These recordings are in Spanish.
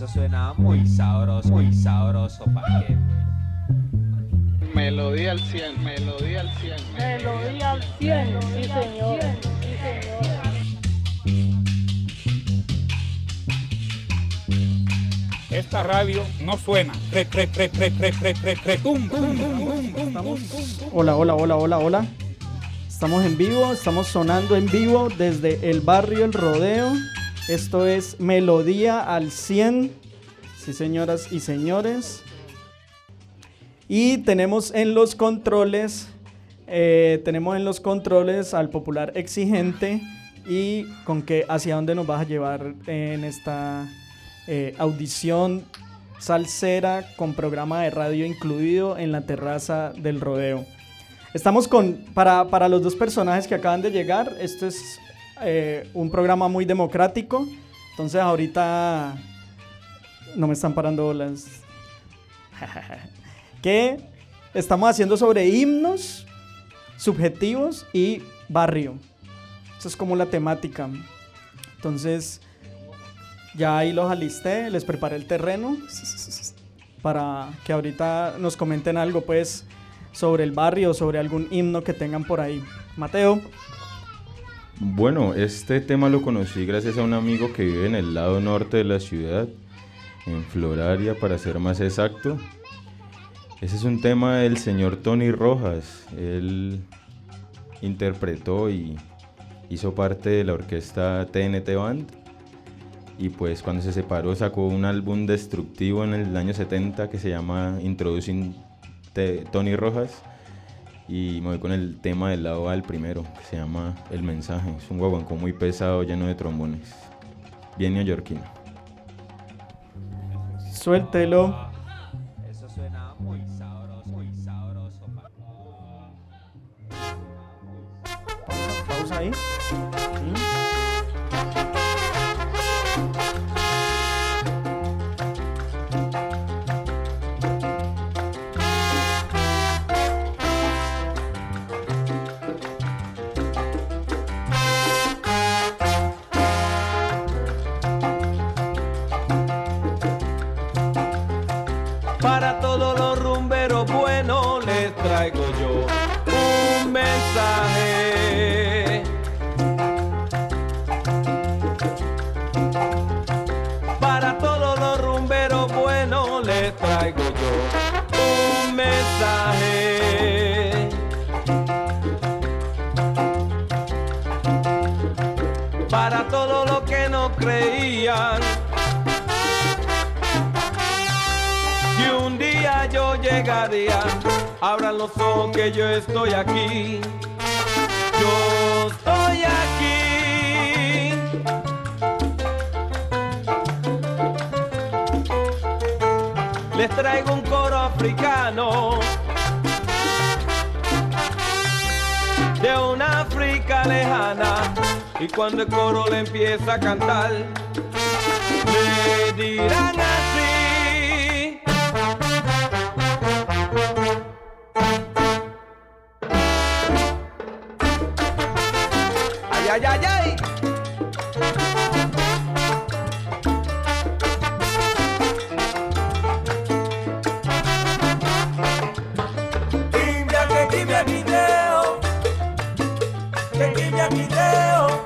Eso suena muy sabroso, ¿pa' qué? Melodía al 100, melodía al 100. Melodía al 100, sí señor. Esta radio no suena. Hola. Estamos en vivo, estamos sonando en vivo desde el barrio El Rodeo. Esto es Melodía al 100. Sí, señoras y señores. Y tenemos en los controles al popular exigente. Y con qué, hacia dónde nos vas a llevar en esta audición salsera con programa de radio incluido en la terraza del Rodeo. Estamos para los dos personajes que acaban de llegar, esto es un programa muy democrático, entonces ahorita no me están parando bolas. Que estamos haciendo sobre himnos, subjetivos y barrio. Eso es como la temática. Entonces, ya ahí los alisté, les preparé el terreno para que ahorita nos comenten algo, pues, sobre el barrio, sobre algún himno que tengan por ahí. Mateo. Bueno, este tema lo conocí gracias a un amigo que vive en el lado norte de la ciudad, en Floraria, para ser más exacto. Ese es un tema del señor Tony Rojas. Él interpretó y hizo parte de la orquesta TNT Band. Y pues cuando se separó sacó un álbum destructivo en el año 70 que se llama Introducing Tony Rojas. Y me voy con el tema del lado A, el primero, que se llama El Mensaje. Es un guaguancó muy pesado, lleno de trombones. Bien neoyorquino. Suéltelo. Eso suena muy sabroso, Pausa ahí. Para todos los rumberos buenos les traigo yo un mensaje. Para todos los rumberos buenos les traigo yo un mensaje. Para todos los que no creían que un día yo llegaría, abran los ojos que yo estoy aquí. Yo estoy aquí. Les traigo un coro africano de una África lejana, y cuando el coro le empieza a cantar, le dirán así. Ay, ay, ay. Quimbia, que quimbia, quindeo. Que quimbia, quindeo.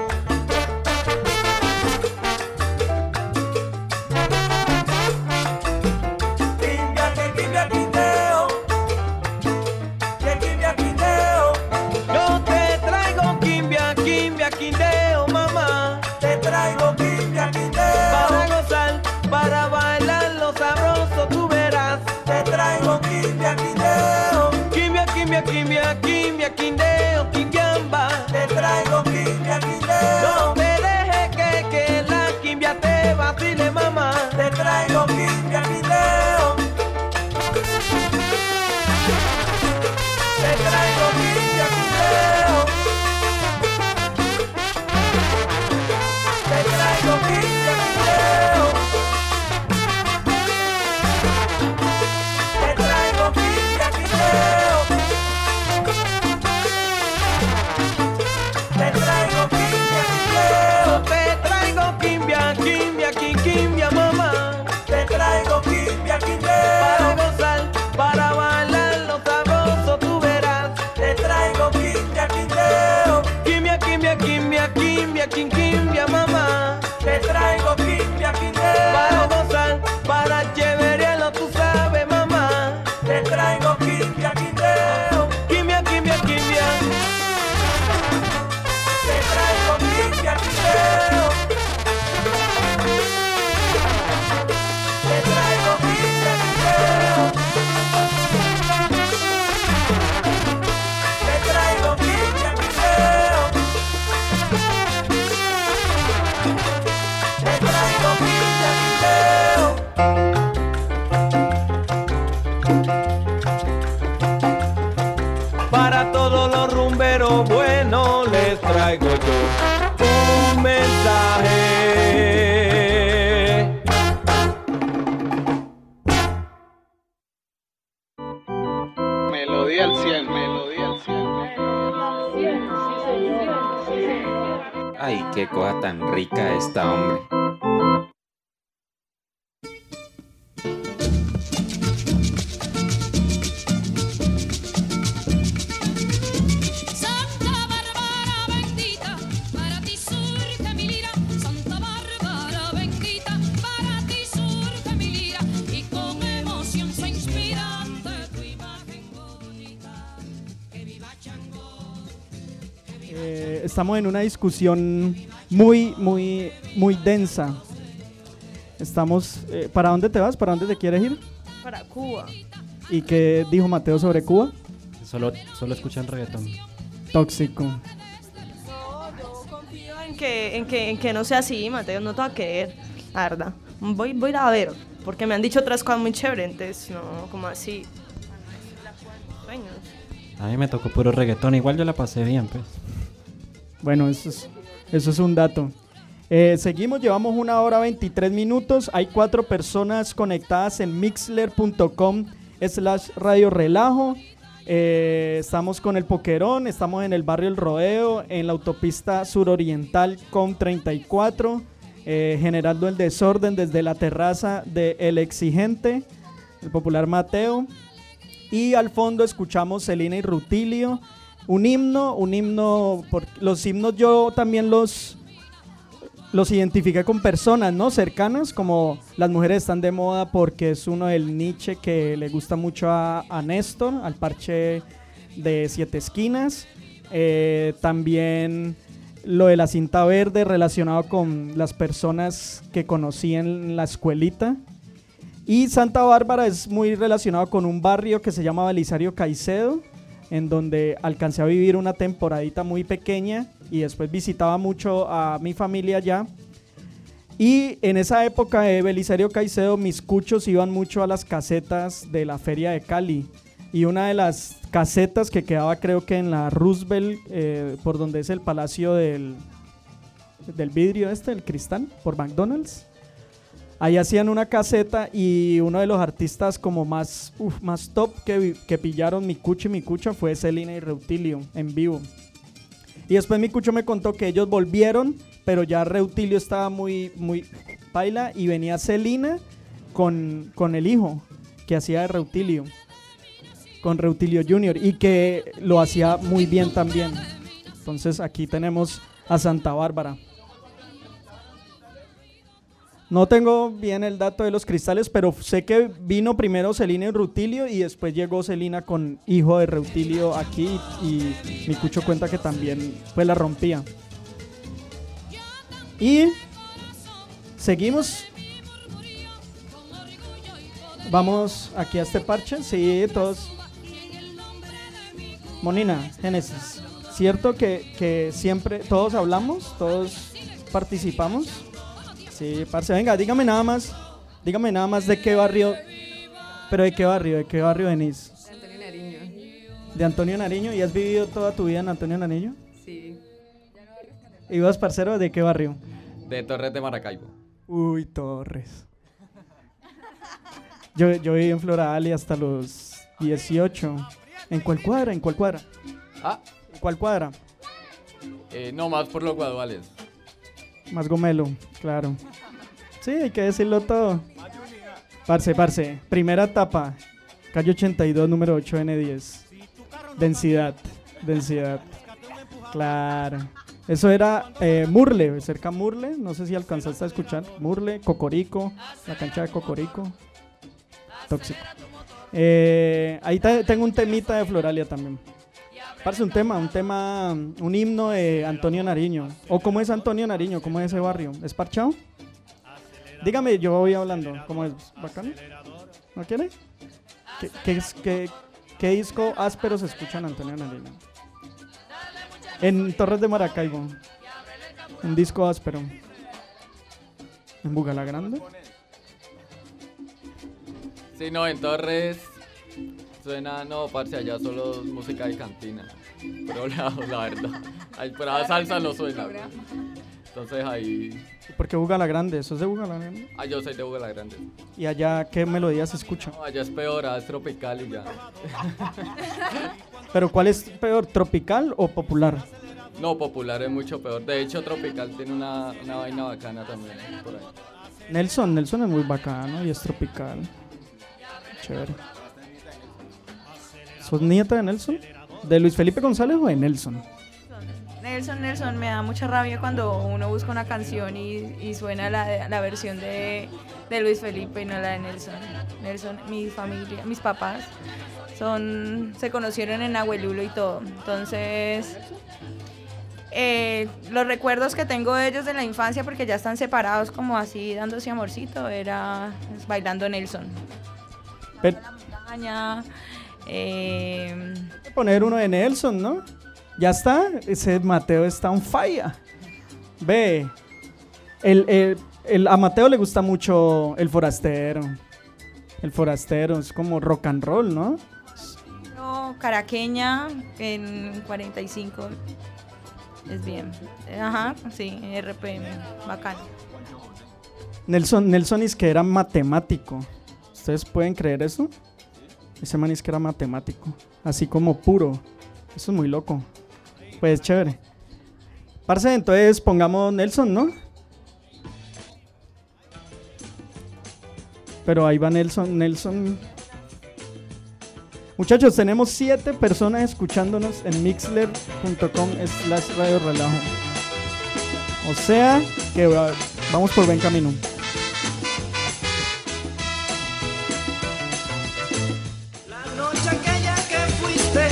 Quimbia, que quimbia, quindeo. Que quimbia, quindeo. Yo te traigo quimbia, quimbia, quindeo, mamá. Te traigo quimbia, quindeo. Para gozar, para bailar lo sabroso, tú verás. Te traigo quimbia, quindeo. Quimbia, quimbia, quimbia, quimbia, quindeo, quimbiamba. Te traigo quimbia, quindeo. No te dejes que la quimbia te vacile, mamá. Te traigo quimbia, quindeo. Te traigo quimbia, quindeo. Te traigo quimbia, quindeo. Te traigo quimbia, quindeo. quimbia, mamá. Te traigo quimbia, quindeo. Para gozar, para cheverearlo, tú sabes, mamá. Te traigo quimbia, quindeo. Quimbia, quimbia, quimbia. Te traigo quimbia, quindeo. Te traigo quimbia, quindeo. Te traigo quimbia, quindeo. Te traigo quimbia, quindeo. Para todos los rumberos buenos les traigo yo un mensaje. Melodía al 100, melodía al 100. Sí, señor. Sí, señor. Ay, qué cosa tan rica esta, hombre. Santa Bárbara bendita, para ti surge mi lira. Santa Bárbara bendita, para ti surge mi lira. Y con emoción se inspira ante tu imagen bonita. Que viva Chango. Estamos en una discusión muy densa. Estamos... ¿para dónde te vas? ¿Para dónde te quieres ir? Para Cuba. ¿Y qué dijo Mateo sobre Cuba? Solo escuchan reggaetón. Tóxico. No, yo confío en que no sea así, Mateo, no te va a querer, la verdad. Voy a ir a ver, porque me han dicho otras cosas muy chéveres, entonces, no, como así. Sueños. A mí me tocó puro reggaetón, igual yo la pasé bien, pues. Bueno, eso es un dato. Seguimos, llevamos 1 hora 23 minutos. Hay 4 personas conectadas en mixler.com/Radio Relajo. Estamos con el Poquerón, estamos en el barrio El Rodeo, en la autopista suroriental con 34, generando el desorden desde la terraza de El Exigente, el popular Mateo. Y al fondo escuchamos Celina y Rutilio, un himno, los himnos yo también los identifiqué con personas, ¿no? Cercanas, como Las Mujeres Están de Moda, porque es uno del Nietzsche que le gusta mucho a Néstor, al parche de 7 esquinas. También lo de la cinta verde relacionado con las personas que conocí en la escuelita. Y Santa Bárbara es muy relacionado con un barrio que se llama Belisario Caicedo, en donde alcancé a vivir una temporadita muy pequeña y después visitaba mucho a mi familia allá. Y en esa época de Belisario Caicedo, mis cuchos iban mucho a las casetas de la Feria de Cali. Y una de las casetas que quedaba, creo que en la Roosevelt, por donde es el palacio del vidrio el cristal, por McDonald's. Ahí hacían una caseta y uno de los artistas como más top que pillaron mi cucho y mi cucha fue Celina y Reutilio en vivo. Y después mi cucho me contó que ellos volvieron, pero ya Reutilio estaba muy paila y venía Celina con el hijo que hacía de Reutilio, con Reutilio Jr. y que lo hacía muy bien también. Entonces aquí tenemos a Santa Bárbara. No tengo bien el dato de los cristales, pero sé que vino primero Celina y Reutilio y después llegó Celina con hijo de Reutilio aquí y mi cucho cuenta que también pues la rompía. Y seguimos. Vamos aquí a este parche, sí, todos. Monina, Génesis, ¿cierto que siempre todos hablamos, todos participamos? Sí, parce, venga, dígame nada más de qué barrio, pero de qué barrio venís. Antonio Nariño. De Antonio Nariño, ¿y has vivido toda tu vida en Antonio Nariño? Sí. ¿Y vos, parcero, de qué barrio? De Torres de Maracaibo. Uy, Torres. Yo viví en Floral hasta los 18. ¿En cuál cuadra? ¿En cuál cuadra? No, más por los Guaduales. Más Gomelo, claro. Sí, hay que decirlo todo. Parce, primera etapa, calle 82, número 8, N10. Densidad. Claro. Eso era Murle, cerca Murle, no sé si alcanzaste a escuchar. Murle, Cocorico, la cancha de Cocorico. Tóxico. Ahí tengo un temita de Floralia también. Parece un himno de Antonio Nariño. ¿O cómo es Antonio Nariño? ¿Cómo es ese barrio? ¿Es parchado? Dígame, yo voy hablando. ¿Cómo es? ¿Bacano? ¿No quiere? ¿Qué disco áspero se escucha en Antonio Nariño? En Torres de Maracaibo. Un disco áspero. ¿En Bugalagrande? Sí, no, en Torres suena, no, parce, allá solo música de cantina. Pero la verdad, ahí por ahí salsa no suena. Entonces ahí... ¿Por qué Bugalagrande? ¿Eso es de Bugalagrande? Ah, yo soy de Bugalagrande. ¿Y allá qué melodías se escuchan? No, allá es peor, es tropical y ya. ¿Pero cuál es peor, tropical o popular? No, popular es mucho peor. De hecho, tropical tiene una vaina bacana también por ahí. Nelson es muy bacano y es tropical. Chévere. ¿Sos nieta de Nelson? ¿De Luis Felipe González o de Nelson? Nelson, me da mucha rabia cuando uno busca una canción y suena la versión de Luis Felipe y no la de Nelson. Nelson, mi familia, mis papás se conocieron en Abuelulo y todo. Entonces, los recuerdos que tengo de ellos de la infancia, porque ya están separados como así dándose amorcito, era bailando Nelson. Pero, la montaña. Poner uno de Nelson, ¿no? Ya está, ese Mateo está on fire. Ve, a Mateo le gusta mucho El Forastero. El Forastero es como rock and roll, ¿no? Caraqueña en 45. Es bien. Ajá, sí, RPM, bacano. Nelson es que era matemático. ¿Ustedes pueden creer eso? Ese man es que era matemático. Así como puro. Eso es muy loco. Pues chévere. Parce, entonces pongamos Nelson, ¿no? Pero ahí va Nelson. Muchachos, tenemos 7 personas escuchándonos en mixler.com/Radio Relajo. O sea que vamos por buen camino. La noche aquella que fuiste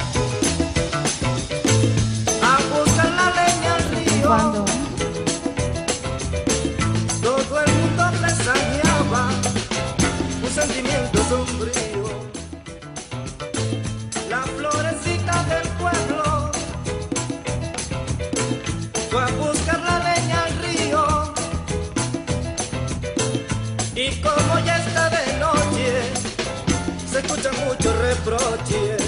a buscar la leña al río. ¿Cuándo? Todo el mundo presagiaba un sentimiento sombrío. La florecita del pueblo fue a buscar la leña al río. Y como ya está de noche, se escuchan muchos reproches.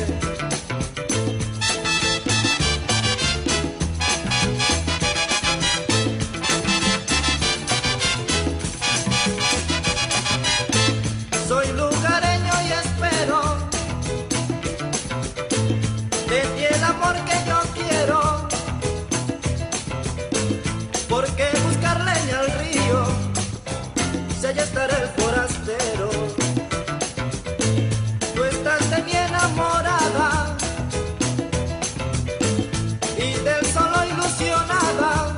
Soy lugareño y espero de ti el amor que yo quiero, porque buscar leña al río, si allá estará el forastero. Tú estás de mi enamorada y del solo ilusionada,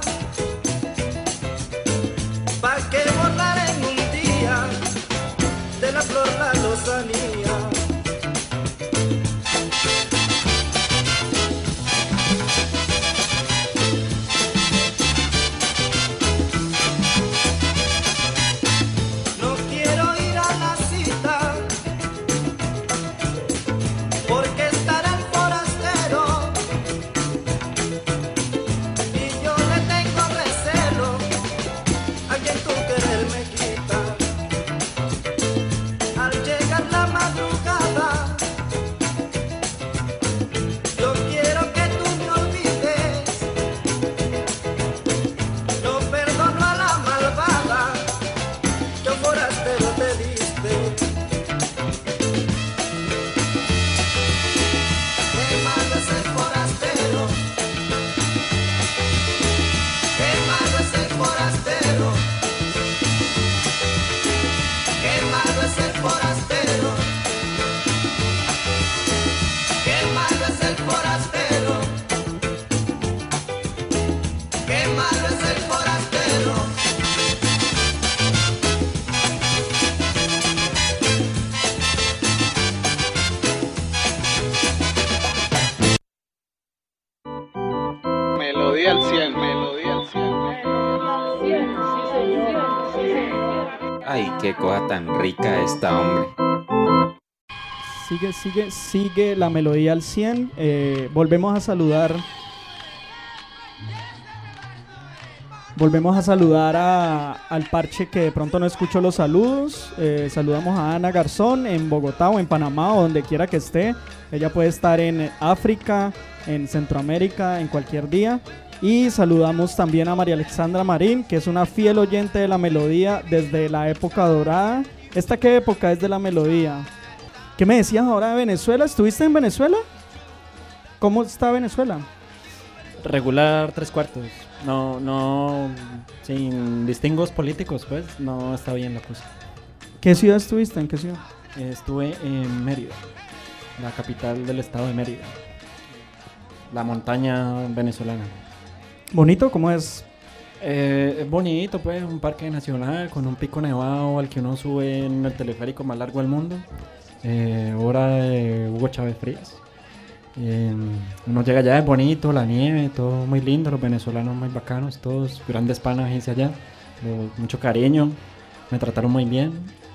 pa' que borrar en un día de la flor la lozanía. No quiero ir a la cita porque estará el forastero y yo le tengo recelo a quien tú querer me quita. Al llegar la hace el forastero. Melodía al 100, melodía al 100. Ay, qué cosa tan rica esta, hombre. Sigue la melodía al 100. Volvemos a saludar al parche que de pronto no escuchó los saludos. Saludamos a Ana Garzón en Bogotá o en Panamá o donde quiera que esté. Ella puede estar en África, en Centroamérica, en cualquier día. Y saludamos también a María Alexandra Marín, que es una fiel oyente de la melodía desde la época dorada. ¿Esta qué época es de la melodía? ¿Qué me decías ahora de Venezuela? ¿Estuviste en Venezuela? ¿Cómo está Venezuela? Regular 3/4. No, sin distingos políticos, pues, no está bien la cosa. ¿Qué ciudad estuviste? ¿En qué ciudad? Estuve en Mérida, la capital del estado de Mérida. La montaña venezolana. ¿Bonito? ¿Cómo es? Es bonito, pues, un parque nacional con un pico nevado al que uno sube en el teleférico más largo del mundo. Obra de Hugo Chávez Frías. Uno llega allá, es bonito, la nieve, todo muy lindo, los venezolanos muy bacanos, todos grandes panas hice allá, mucho cariño, me trataron muy bien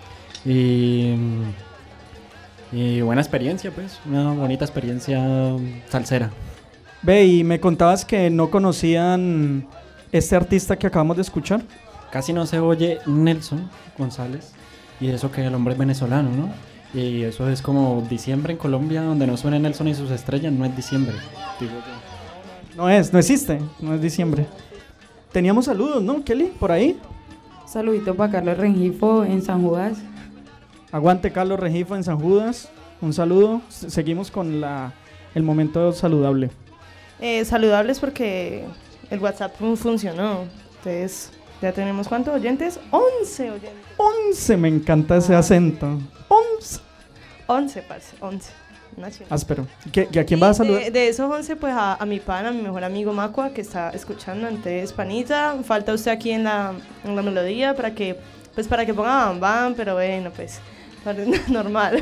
y buena experiencia, pues, una bonita experiencia salsera. Ve, y me contabas que no conocían este artista que acabamos de escuchar. Casi no se oye Nelson González, y eso que el hombre es venezolano, ¿no? Y eso es como diciembre en Colombia, donde no suena Nelson y sus estrellas, no es diciembre. No existe, no es diciembre. Teníamos saludos, ¿no, Kelly? Por ahí. Saludito para Carlos Rengifo en San Judas. Aguante Carlos Rengifo en San Judas. Un saludo. Seguimos con el momento saludable. Saludables porque el WhatsApp funcionó. Entonces, ¿ya tenemos cuántos oyentes? 11 oyentes. 11, me encanta ese acento. 11, parce, 11. Áspero. ¿A quién vas a saludar? De esos 11, pues a mi pana, a mi mejor amigo Macua, que está escuchando. Entonces, panita, falta usted aquí en la melodía para que ponga Bam Bam, pero bueno, pues, normal.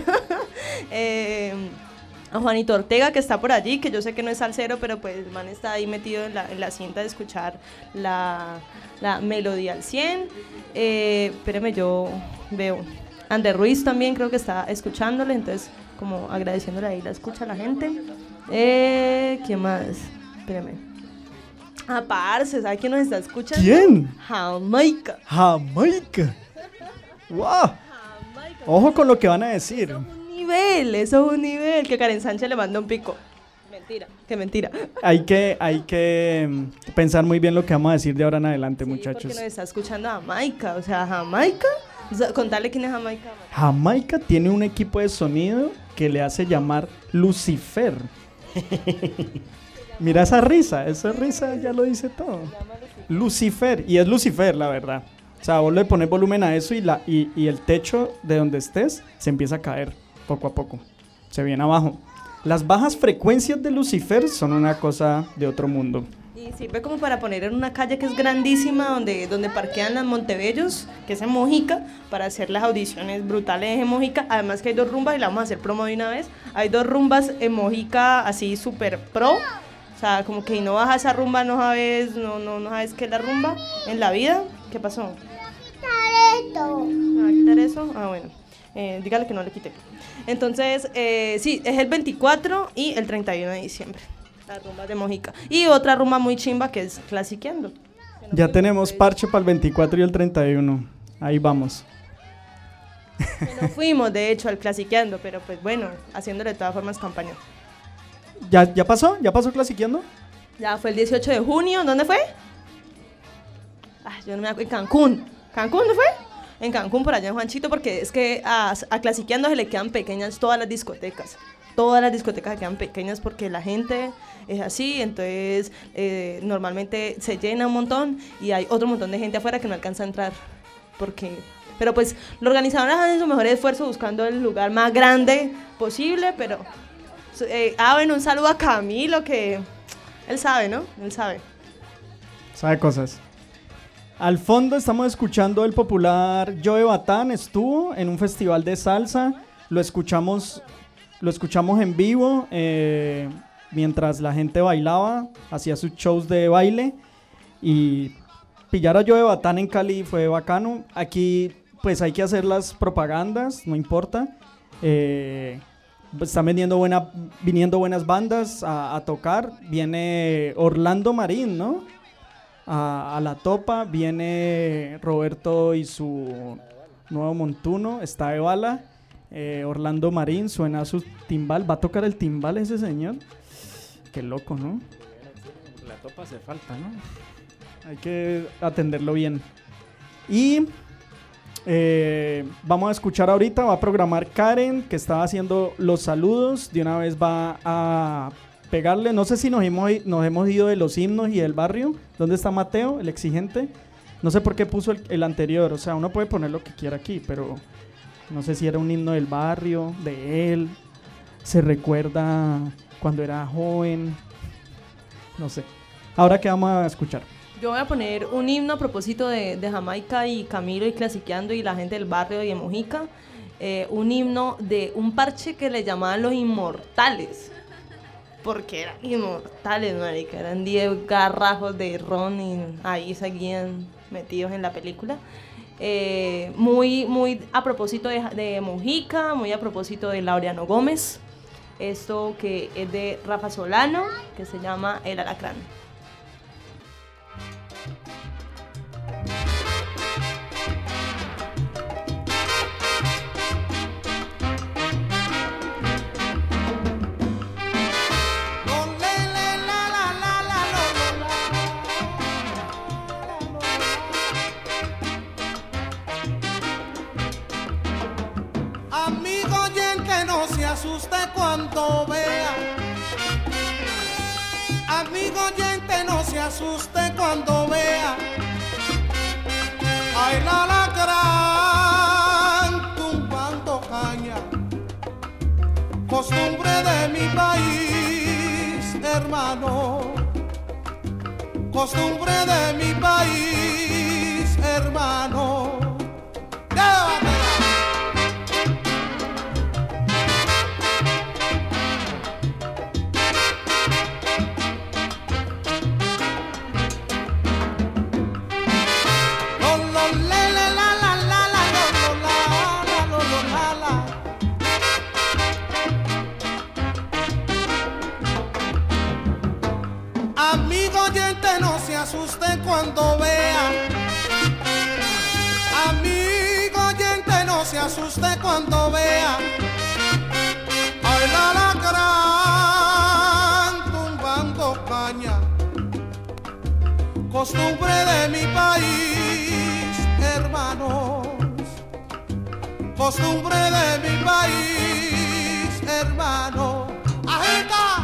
A Juanito Ortega, que está por allí, que yo sé que no es salsero, pero pues el man está ahí metido en la cinta de escuchar la melodía al 100. Espérame, yo veo. Ander Ruiz también creo que está escuchándole, entonces como agradeciéndole ahí la escucha a la gente. ¿Quién más? Espérame. Parce, ¿sabe quién nos está escuchando? ¿Quién? Jamaica. ¡Wow! Ojo con lo que van a decir. Eso es un nivel, que Karen Sánchez le manda un pico. Mentira. Hay que pensar muy bien lo que vamos a decir de ahora en adelante, sí, muchachos. Porque nos está escuchando Jamaica, o sea, Jamaica. Contarle quién es Jamaica. Jamaica tiene un equipo de sonido que le hace llamar Lucifer. Mira esa risa ya lo dice todo. Lucifer, y es Lucifer, la verdad. O sea, vos le pones volumen a eso y el techo de donde estés se empieza a caer poco a poco. Se viene abajo. Las bajas frecuencias de Lucifer son una cosa de otro mundo. Y sirve como para poner en una calle que es grandísima, donde parquean las Montebellos, que es en Mojica, para hacer las audiciones brutales en Mojica. Además que hay 2 rumbas, y la vamos a hacer promo de una vez. Hay 2 rumbas en Mojica, así súper pro. O sea, como que no vas a esa rumba, no sabes qué es la rumba en la vida. ¿Qué pasó? ¿Me va a quitar eso? Ah, bueno. Dígale que no le quite. Entonces, sí, es el 24 y el 31 de diciembre. Las rumbas de Mojica. Y otra rumba muy chimba que es Clasiqueando. Ya tenemos parche para el 24 y el 31. Ahí vamos. Que no fuimos, de hecho, al Clasiqueando, pero pues bueno, haciéndole de todas formas campaña. ¿Ya pasó? ¿Ya pasó Clasiqueando? Ya fue el 18 de junio. ¿Dónde fue? Yo no me acuerdo. En Cancún. ¿Cancún dónde fue? En Cancún, por allá en Juanchito, porque es que a Clasiqueando se le quedan pequeñas todas las discotecas. Todas las discotecas se quedan pequeñas porque la gente es así, entonces normalmente se llena un montón y hay otro montón de gente afuera que no alcanza a entrar. Pero pues los organizadores hacen su mejor esfuerzo buscando el lugar más grande posible, pero... bueno, un saludo a Camilo, que él sabe, ¿no? Él sabe. Sabe cosas. Al fondo estamos escuchando el popular Joe Batán. Estuvo en un festival de salsa. Lo escuchamos en vivo mientras la gente bailaba, hacía sus shows de baile. Y pillar a Joe Batán en Cali fue bacano. Aquí pues hay que hacer las propagandas, no importa. Están viniendo buenas bandas a tocar. Viene Orlando Marín, ¿no? A la topa. Viene Roberto y su nuevo montuno. Está de bala. Orlando Marín suena su timbal. ¿Va a tocar el timbal ese señor? Qué loco, ¿no? La topa hace falta, ¿no? Hay que atenderlo bien. Y vamos a escuchar ahorita, va a programar Karen, que estaba haciendo los saludos. De una vez va a pegarle. No sé si nos hemos ido de los himnos y del barrio. ¿Dónde está Mateo, el exigente? No sé por qué puso el anterior. O sea, uno puede poner lo que quiera aquí, pero no sé si era un himno del barrio, de él. Se recuerda cuando era joven. No sé. Ahora, ¿qué vamos a escuchar? Yo voy a poner un himno a propósito de Jamaica y Camilo y Clasiqueando y la gente del barrio y de Mojica. Un himno de un parche que le llamaban Los Inmortales. Porque eran inmortales, marica. Eran 10 garrafos de ron y ahí seguían metidos en la película. Muy a propósito de Mojica, muy a propósito de Laureano Gómez. Esto que es de Rafa Solano, que se llama El Alacrán. Amigo oyente, no se asuste cuando vea. Amigo oyente, no se asuste cuando vea. Ay, la alacrán tumbando caña, costumbre de mi país, hermano. Costumbre de mi país, hermano. ¡Llévatela! Amigo oyente, no se asuste cuando vea. Amigo oyente, no se asuste cuando vea. Ay, la alacrán tumbando caña, costumbre de mi país, hermanos. Costumbre de mi país, hermano. ¡Agita!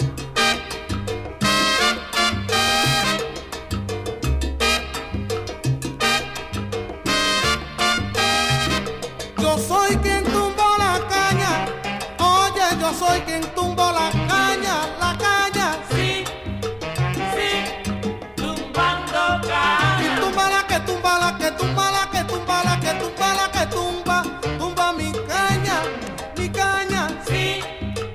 Yo soy quien tumbó la caña. Oye, yo soy quien tumbó la caña, la caña. Sí, sí, tumbando caña. Y tumba la que tumba la que tumba la que tumba la que tumba la que tumba, tumba mi caña, mi caña. Sí,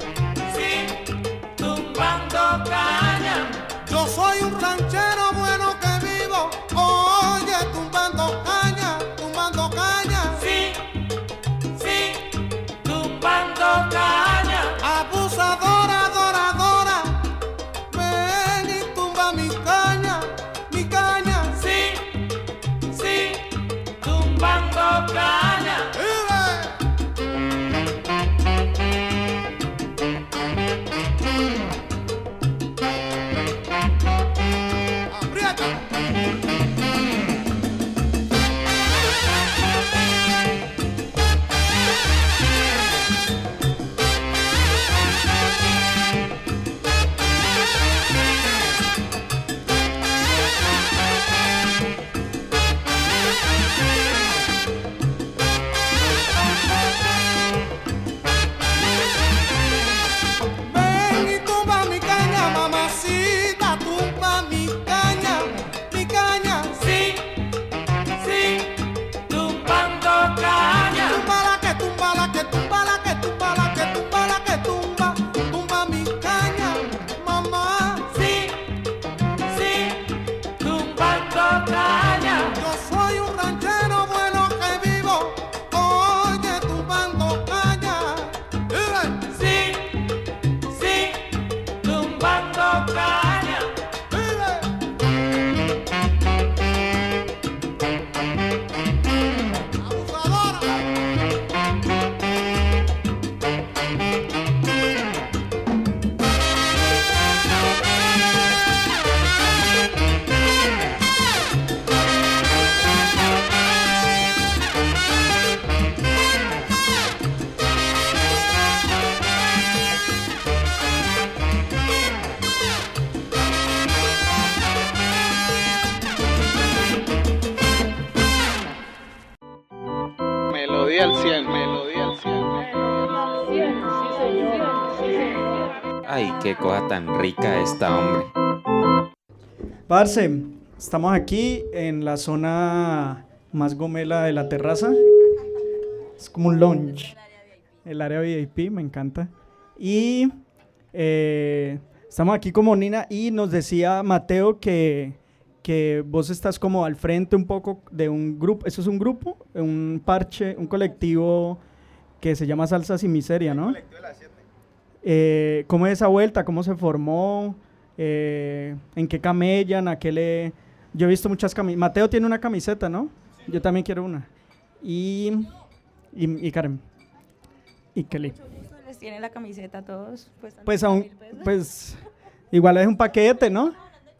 Melodía al 100, melodía al 100. Sí, señor. Sí, señor. Ay, qué cosa tan rica esta, hombre. Parce, estamos aquí en la zona más gomela de la terraza. Es como un lounge. El área VIP, me encanta. Y estamos aquí con Monina y nos decía Mateo que vos estás como al frente un poco de un grupo. ¿Eso es un grupo? Un parche, un colectivo que se llama Salsa Sin Miseria, ¿no? ¿Cómo es esa vuelta? ¿Cómo se formó? ¿En qué camellan? ¿A qué le...? Yo he visto muchas camisetas. Mateo tiene una camiseta, ¿no? Sí. Yo también quiero una. Y Karen. Y Kelly. Les tiene la camiseta a todos. Pues aún, pues igual es un paquete, ¿no?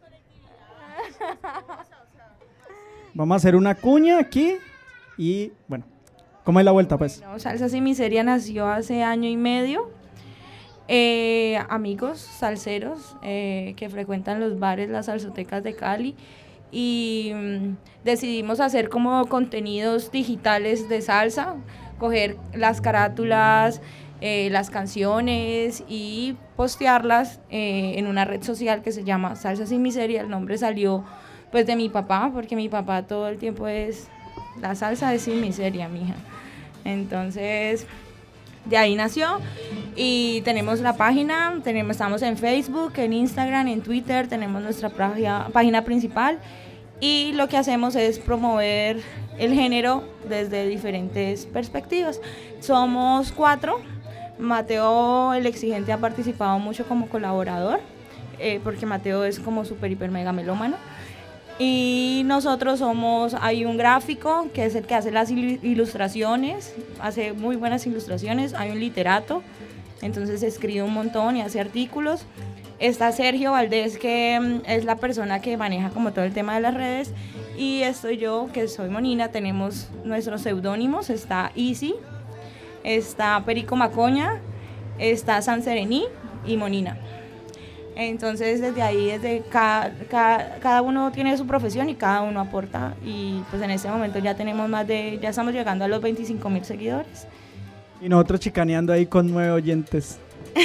Vamos a hacer una cuña aquí y bueno, ¿cómo es la vuelta pues? Bueno, Salsa Sin Miseria nació hace año y medio. Amigos salseros que frecuentan los bares, las salsotecas de Cali y decidimos hacer como contenidos digitales de salsa, coger las carátulas, las canciones y postearlas en una red social que se llama Salsa Sin Miseria. El nombre salió pues de mi papá, porque mi papá todo el tiempo es, la salsa es sin miseria, mija. Entonces, de ahí nació y tenemos la página, estamos en Facebook, en Instagram, en Twitter, tenemos nuestra página principal y lo que hacemos es promover el género desde diferentes perspectivas. Somos 4, Mateo el Exigente ha participado mucho como colaborador, porque Mateo es como súper hiper mega melómano. Y nosotros hay un gráfico que es el que hace las ilustraciones, hace muy buenas ilustraciones, hay un literato, entonces escribe un montón y hace artículos. Está Sergio Valdés, que es la persona que maneja como todo el tema de las redes, y estoy yo, que soy Monina. Tenemos nuestros seudónimos, está Easy, está Perico Macoña, está San Serení y Monina. Entonces desde ahí, cada uno tiene su profesión y cada uno aporta, y pues en este momento ya estamos llegando a los 25,000 seguidores. Y nosotros chicaneando ahí con 9 oyentes.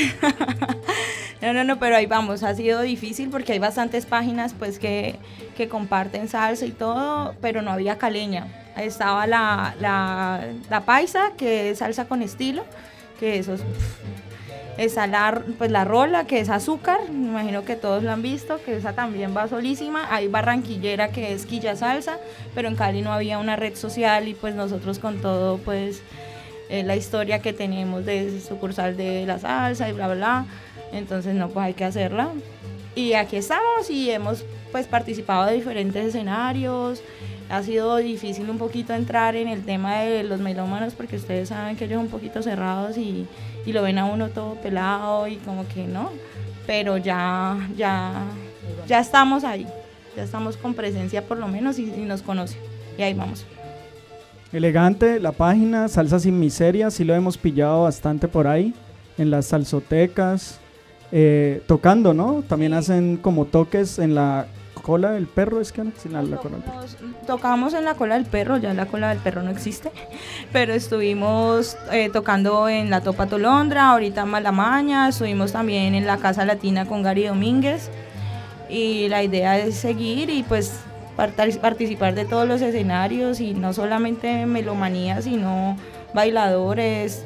No, pero ahí vamos. Ha sido difícil porque hay bastantes páginas pues que comparten salsa y todo, pero no había caleña. Estaba la paisa, que es salsa con estilo, que eso es... Está la rola, que es azúcar, me imagino que todos la han visto, que esa también va solísima. Hay barranquillera, que es Quilla Salsa, pero en Cali no había una red social y pues nosotros con todo pues la historia que tenemos de sucursal de la salsa y bla bla, entonces no, pues hay que hacerla. Y aquí estamos y hemos pues participado de diferentes escenarios. Ha sido difícil un poquito entrar en el tema de los melómanos, porque ustedes saben que ellos son un poquito cerrados y lo ven a uno todo pelado y como que no, pero ya estamos ahí, ya estamos con presencia por lo menos y nos conocen, y ahí vamos. Elegante la página, Salsa Sin Miseria, sí lo hemos pillado bastante por ahí, en las salsotecas, tocando, ¿no? También hacen como toques en la cola del perro, es que no, sin la cola del perro. Tocamos en la cola del perro, ya la cola del perro no existe, pero estuvimos tocando en la Topa Tolondra, ahorita en Malamaña, estuvimos también en la Casa Latina con Gary Domínguez, y la idea es seguir y pues participar de todos los escenarios, y no solamente melomanía, sino bailadores,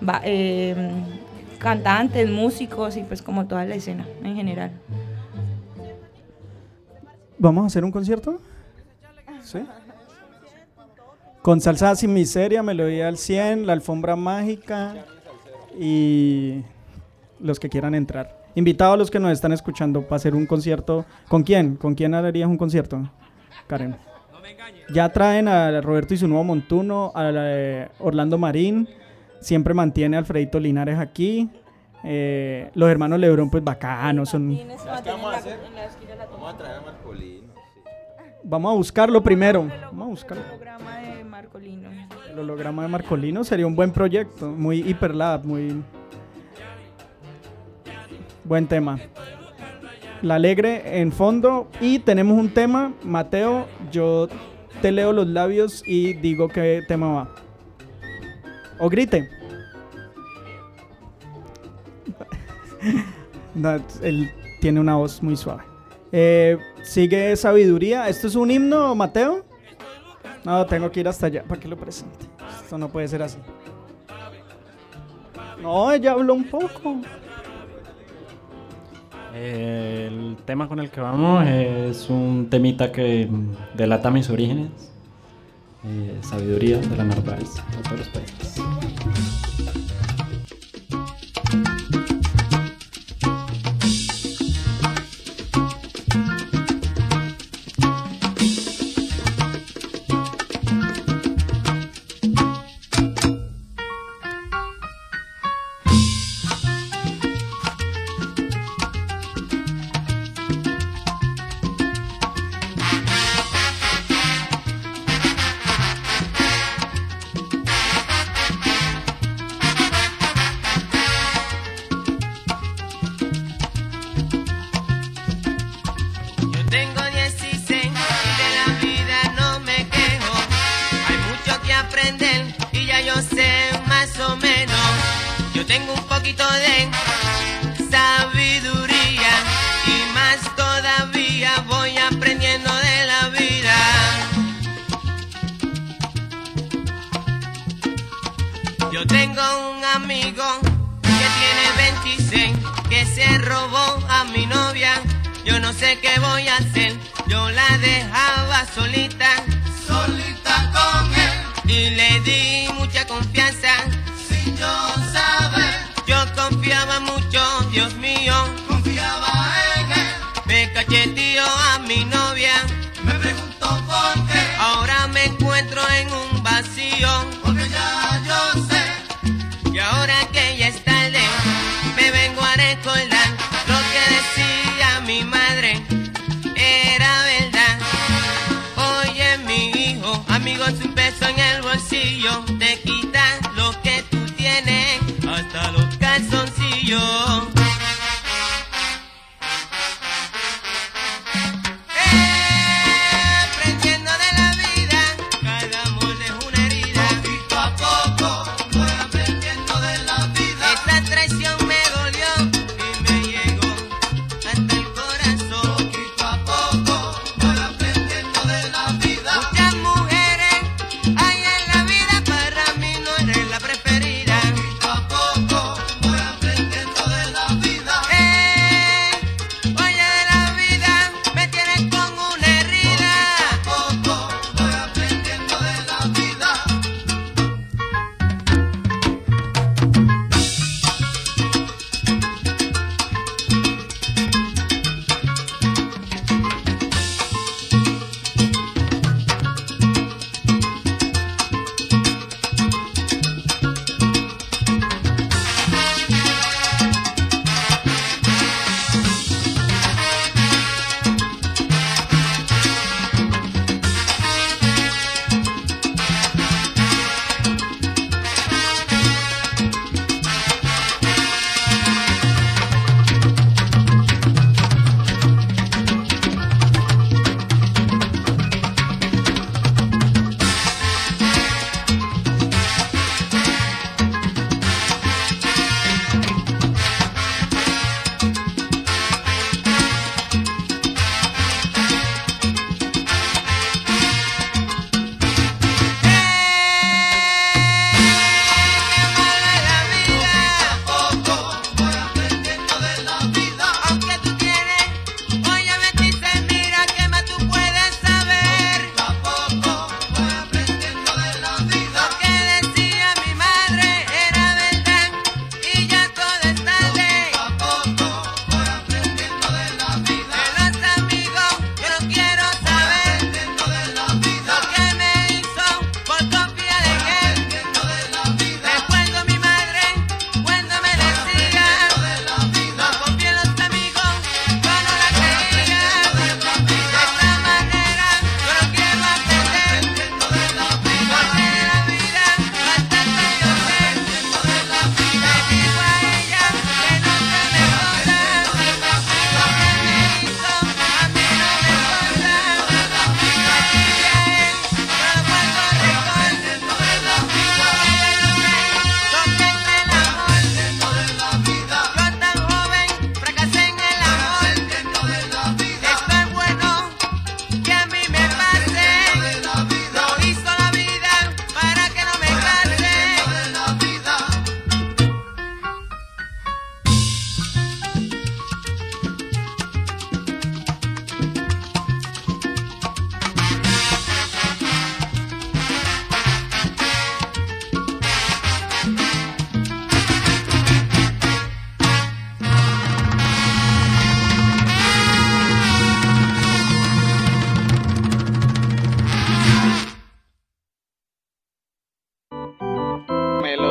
cantantes, músicos y pues como toda la escena en general. ¿Vamos a hacer un concierto? ¿Sí? Con Salsa Sin Miseria, Melodía al 100, La Alfombra Mágica y los que quieran entrar. Invitados a los que nos están escuchando para hacer un concierto. ¿Con quién? ¿Con quién harías un concierto, Karen? Ya traen a Roberto y su nuevo montuno, a Orlando Marín, siempre mantiene a Alfredito Linares aquí. Los hermanos Lebrón, pues bacanos son. ¿Qué vamos a hacer? Vamos a traer a Marcolino. Sí. Vamos a buscarlo primero. Vamos a buscarlo. El holograma de Marcolino. El holograma de Marcolino sería un buen proyecto, muy hiperlab, muy buen tema. La Alegre en fondo, y tenemos un tema. Mateo, yo te leo los labios y digo qué tema va. O grite. No, él tiene una voz muy suave. Sigue Sabiduría. ¿Esto es un himno, Mateo? No, tengo que ir hasta allá para que lo presente. Esto no puede ser así. No, ella habló un poco. El tema con el que vamos es un temita que delata mis orígenes. Sabiduría de la Narváez a todos los países. Yo tengo un amigo que tiene 26, que se robó a mi novia. Yo no sé qué voy a hacer, yo la dejaba solita, solita con él. Y le di mucha confianza, sin yo saber. Yo confiaba mucho, Dios mío, confiaba en él. Me cacheteó a mi novia, me preguntó por qué. Ahora me encuentro en un vacío, porque ya yo sé. Y ahora que ya es tarde, me vengo a recordar lo que decía mi madre, era verdad. Oye mi hijo, amigo sin peso en el bolsillo, te quita lo que tú tienes, hasta los calzoncillos. Aprendiendo de la vida, cada amor es una herida. Poquito a poco voy aprendiendo de la vida. Esta traición me dolió y me llegó hasta el corazón. Poquito a poco voy aprendiendo de la vida. Muchas mujeres hay en la vida, para mí no eres la preferida. Poquito a poco voy aprendiendo de la vida.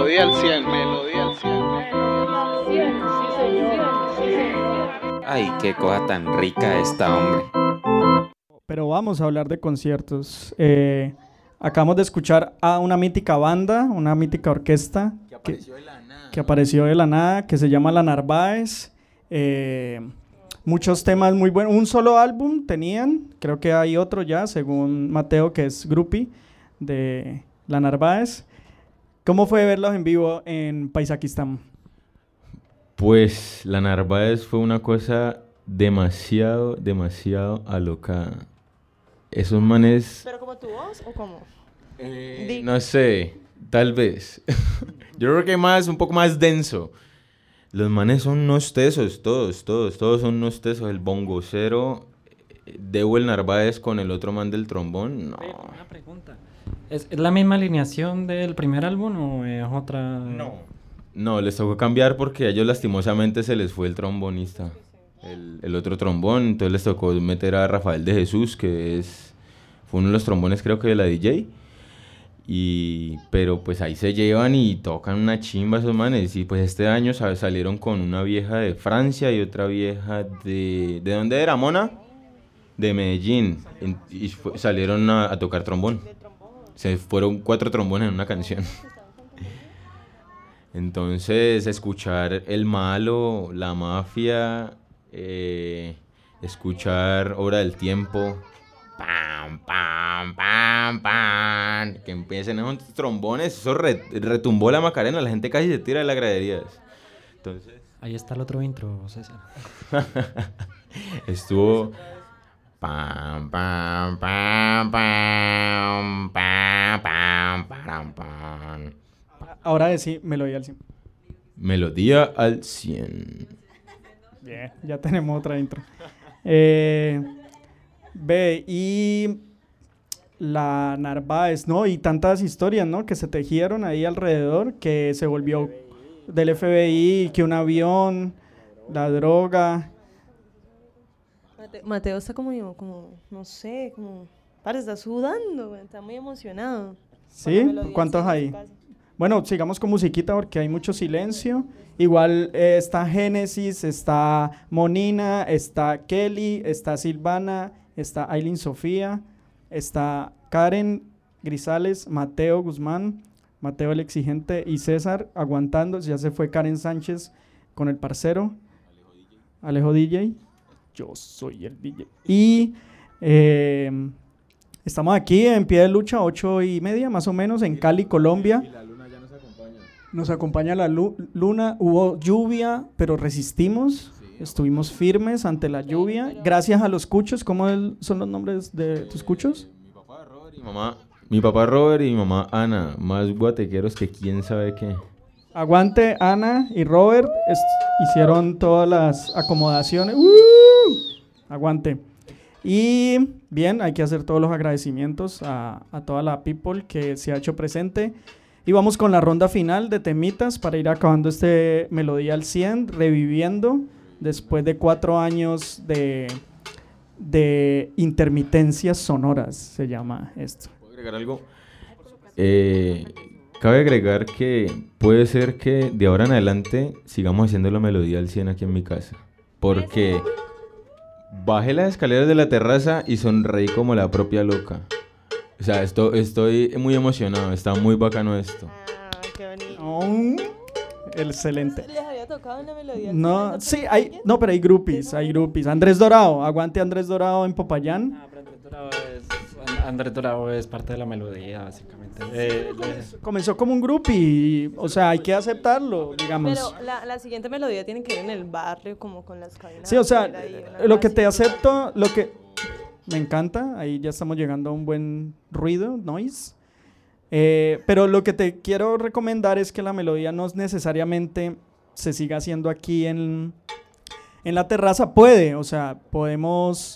Melodía al 100, melodía al 100. Sí, señor. Sí, señor. Ay, qué cosa tan rica esta, hombre. Pero vamos a hablar de conciertos. Acabamos de escuchar a una mítica banda, una mítica orquesta que apareció de la nada, que se llama La Narváez. Muchos temas muy buenos. Un solo álbum tenían, creo que hay otro ya, según Mateo, que es groupie de La Narváez. ¿Cómo fue verlos en vivo en Paisaquistán? Pues La Narváez fue una cosa demasiado alocada. Esos manes, ¿Pero como tu voz o cómo? no sé, tal vez. Yo creo que un poco más denso. Los manes son unos tesos, todos son unos tesos. El bongocero, Dewel Narváez con el otro man del trombón, no. Una pregunta. ¿Es la misma alineación del primer álbum o es otra? No, les tocó cambiar porque a ellos lastimosamente se les fue el trombonista. El otro trombón, entonces les tocó meter a Rafael de Jesús, que fue uno de los trombones creo que de la DJ. Pero pues ahí se llevan y tocan una chimba esos manes. Y pues este año salieron con una vieja de Francia y otra vieja ¿de dónde era, Mona? De Medellín. Salieron a tocar trombón. Se fueron 4 trombones en una canción. Entonces, escuchar El Malo, La Mafia, escuchar Hora del Tiempo, pam, pam, pam, pam, que empiecen esos trombones, eso retumbó la Macarena, la gente casi se tira de las graderías. Entonces, ahí está el otro intro, César. Estuvo pam, pam, pam, pam, pam, pam, pam, pam. Ahora decí Melodía al 100. Melodía al 100. Bien, ya tenemos otra intro. Y La Narváez, ¿no? Y tantas historias, ¿no? Que se tejieron ahí alrededor, que se volvió del FBI, que un avión, la droga. Mateo está como no sé, está sudando, güey, está muy emocionado. ¿Sí? ¿Cuántos hay? Bueno, sigamos con musiquita porque hay mucho silencio. Igual está Génesis, está Monina, está Kelly, está Silvana, está Aileen Sofía, está Karen Grisales, Mateo Guzmán, Mateo el Exigente y César aguantando. Ya se fue Karen Sánchez con el parcero, Alejo DJ. Yo soy el DJ. Y estamos aquí en pie de lucha, 8:30 más o menos, en Cali, Colombia. Nos acompaña la luna, hubo lluvia, pero resistimos, estuvimos firmes ante la lluvia, gracias a los cuchos. ¿Cómo son los nombres de tus cuchos? Mi papá Robert y mi mamá Ana, más guatequeros que quién sabe qué. Aguante, Ana y Robert, hicieron todas las acomodaciones. Aguante. Y bien, hay que hacer todos los agradecimientos a toda la people que se ha hecho presente. Y vamos con la ronda final de temitas para ir acabando este Melodía al 100, reviviendo después de 4 años de intermitencias sonoras, se llama esto. ¿Puedo agregar algo? Cabe agregar que puede ser que de ahora en adelante sigamos haciendo la Melodía al 100 aquí en mi casa. Porque bajé las escaleras de la terraza y sonreí como la propia loca. O sea, estoy muy emocionado, está muy bacano esto. Qué bonito. Excelente. ¿Les había tocado una melodía? No, sí, pero hay groupies. Andrés Dorado, aguante Andrés Dorado en Popayán. Andrés Dorado es parte de la melodía, básicamente. Comenzó como un groupie, o sea, hay que aceptarlo, digamos. Pero la siguiente melodía tiene que ir en el barrio, como con las cadenas. Sí, o sea, lo que te acepto, lo que me encanta, ahí ya estamos llegando a un buen ruido, noise. Pero lo que te quiero recomendar es que la melodía no necesariamente se siga haciendo aquí en la terraza. O sea, podemos...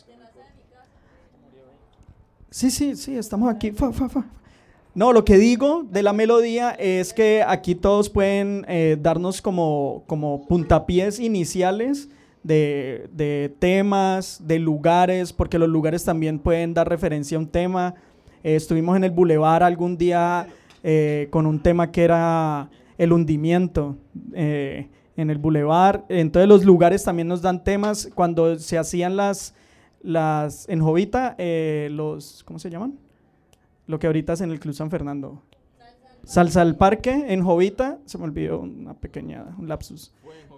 Sí, estamos aquí. No, lo que digo de la melodía es que aquí todos pueden darnos como puntapiés iniciales de temas, de lugares, porque los lugares también pueden dar referencia a un tema. Estuvimos en el Boulevard algún día con un tema que era el hundimiento en el bulevar. Entonces los lugares también nos dan temas. Cuando se hacían las en Jovita, ¿cómo se llaman? Lo que ahorita es en el Club San Fernando. Salsa al Parque en Jovita, se me olvidó un lapsus.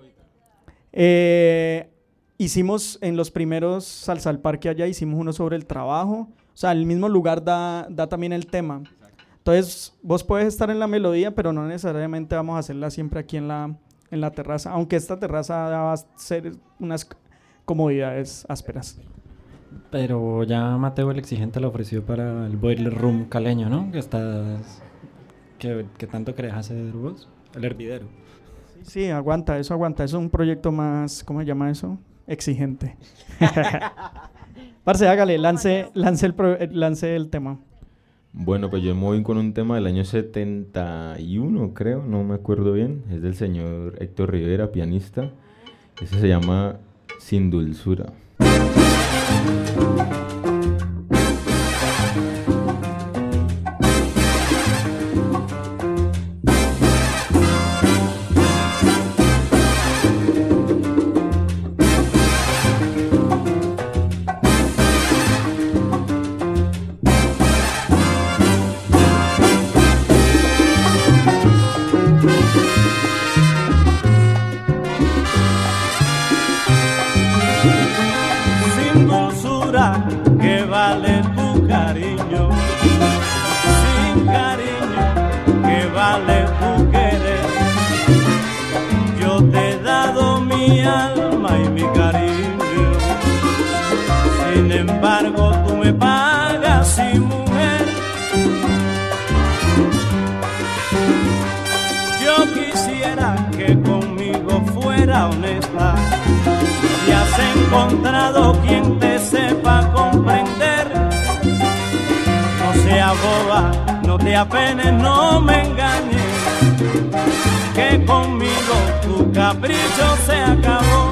Hicimos en los primeros Salsa al Parque allá, hicimos uno sobre el trabajo. O sea, el mismo lugar da también el tema. Entonces, vos puedes estar en la melodía, pero no necesariamente vamos a hacerla siempre aquí en la terraza, aunque esta terraza va a ser unas comodidades ásperas. Pero ya Mateo el Exigente lo ofreció para el Boiler Room caleño, ¿no? Que tanto querés hacer vos, el hervidero. Sí, aguanta. Eso es un proyecto más, ¿cómo se llama eso? Exigente. Parce, hágale, lance el tema. Bueno, pues yo me voy con un tema del año 71, creo, no me acuerdo bien. Es del señor Héctor Rivera, pianista. Ese se llama Sin Dulzura. Encontrado quien te sepa comprender. No sea boba, no te apenes, no me engañes, que conmigo tu capricho se acabó.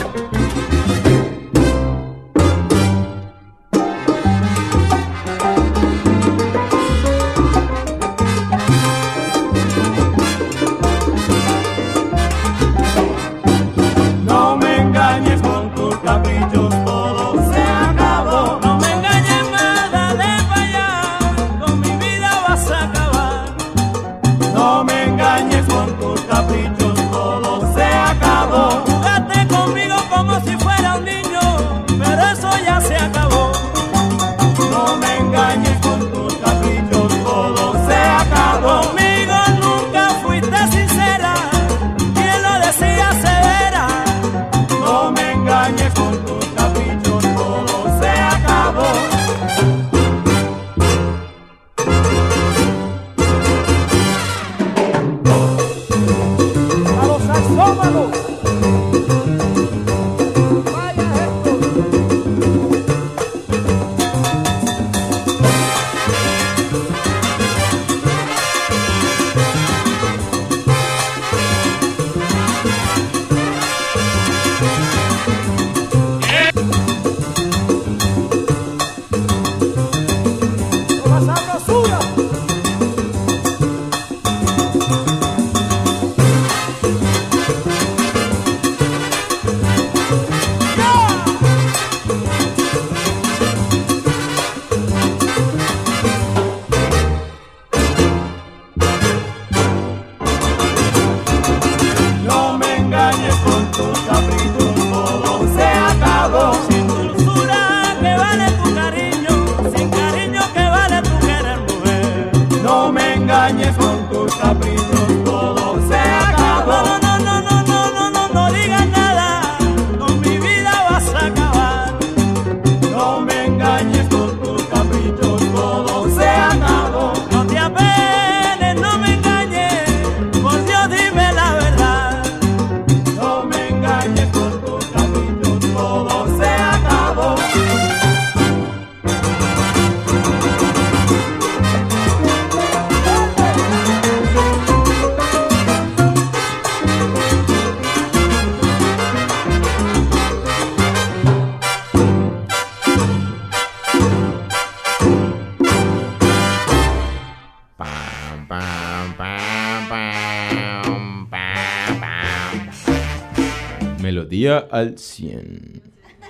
melodía al 100.